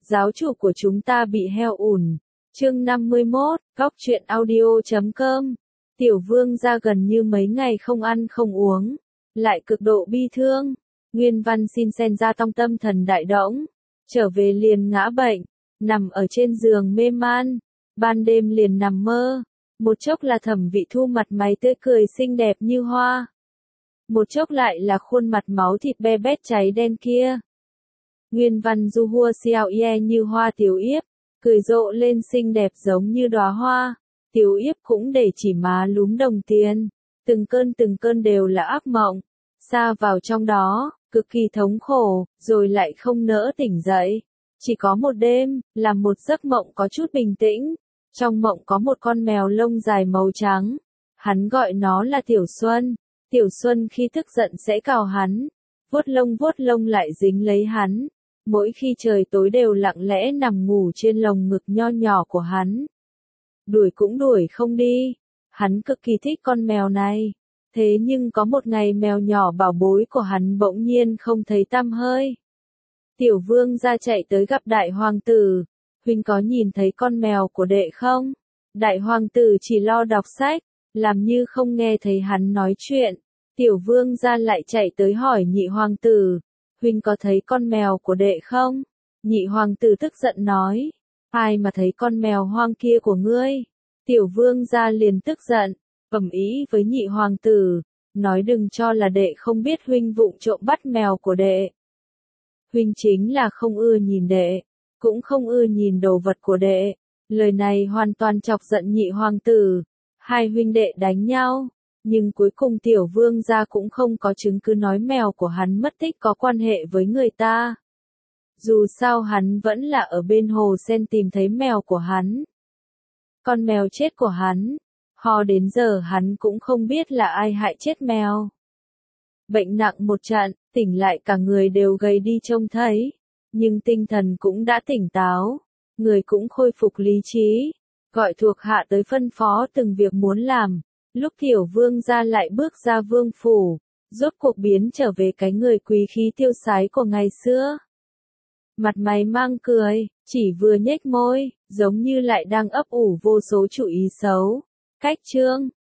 giáo chủ của chúng ta bị heo ủn. Chương 51, Góc truyện audio.com. Tiểu vương gia gần như mấy ngày không ăn không uống, lại cực độ bi thương. Nguyên Văn xin sen ra trong tâm thần đại đỗng, trở về liền ngã bệnh, nằm ở trên giường mê man, ban đêm liền nằm mơ. Một chốc là Thẩm Vị Thu mặt mày tươi cười xinh đẹp như hoa, một chốc lại là khuôn mặt máu thịt be bét cháy đen kia. Nguyên Văn du hua xiao ye như hoa Tiểu Yếp, cười rộ lên xinh đẹp giống như đóa hoa. Tiểu Yếp cũng để chỉ má lúm đồng tiền, từng cơn đều là ác mộng, xa vào trong đó, cực kỳ thống khổ, rồi lại không nỡ tỉnh dậy. Chỉ có một đêm, là một giấc mộng có chút bình tĩnh. Trong mộng có một con mèo lông dài màu trắng, hắn gọi nó là Tiểu Xuân. Tiểu Xuân khi tức giận sẽ cào hắn, vuốt lông lại dính lấy hắn. Mỗi khi trời tối đều lặng lẽ nằm ngủ trên lồng ngực nho nhỏ của hắn. Đuổi cũng đuổi không đi, hắn cực kỳ thích con mèo này. Thế nhưng có một ngày mèo nhỏ bảo bối của hắn bỗng nhiên không thấy tăm hơi. Tiểu vương gia chạy tới gặp đại hoàng tử. Huynh có nhìn thấy con mèo của đệ không? Đại hoàng tử chỉ lo đọc sách, làm như không nghe thấy hắn nói chuyện. Tiểu vương gia lại chạy tới hỏi nhị hoàng tử. Huynh có thấy con mèo của đệ không? Nhị hoàng tử tức giận nói. Ai mà thấy con mèo hoang kia của ngươi? Tiểu vương gia liền tức giận, ầm ĩ với nhị hoàng tử, nói đừng cho là đệ không biết huynh vụng trộm bắt mèo của đệ. Huynh chính là không ưa nhìn đệ, cũng không ưa nhìn đồ vật của đệ. Lời này hoàn toàn chọc giận nhị hoàng tử. Hai huynh đệ đánh nhau, nhưng cuối cùng tiểu vương gia cũng không có chứng cứ nói mèo của hắn mất tích có quan hệ với người ta. Dù sao hắn vẫn là ở bên hồ sen tìm thấy mèo của hắn. Con mèo chết của hắn, ho đến giờ hắn cũng không biết là ai hại chết mèo. Bệnh nặng một trận, tỉnh lại cả người đều gầy đi trông thấy, nhưng tinh thần cũng đã tỉnh táo, người cũng khôi phục lý trí, gọi thuộc hạ tới phân phó từng việc muốn làm. Lúc tiểu vương gia lại bước ra vương phủ, rốt cuộc biến trở về cái người quý khí tiêu sái của ngày xưa. Mặt mày mang cười, chỉ vừa nhếch môi, giống như lại đang ấp ủ vô số chủ ý xấu. Cách chương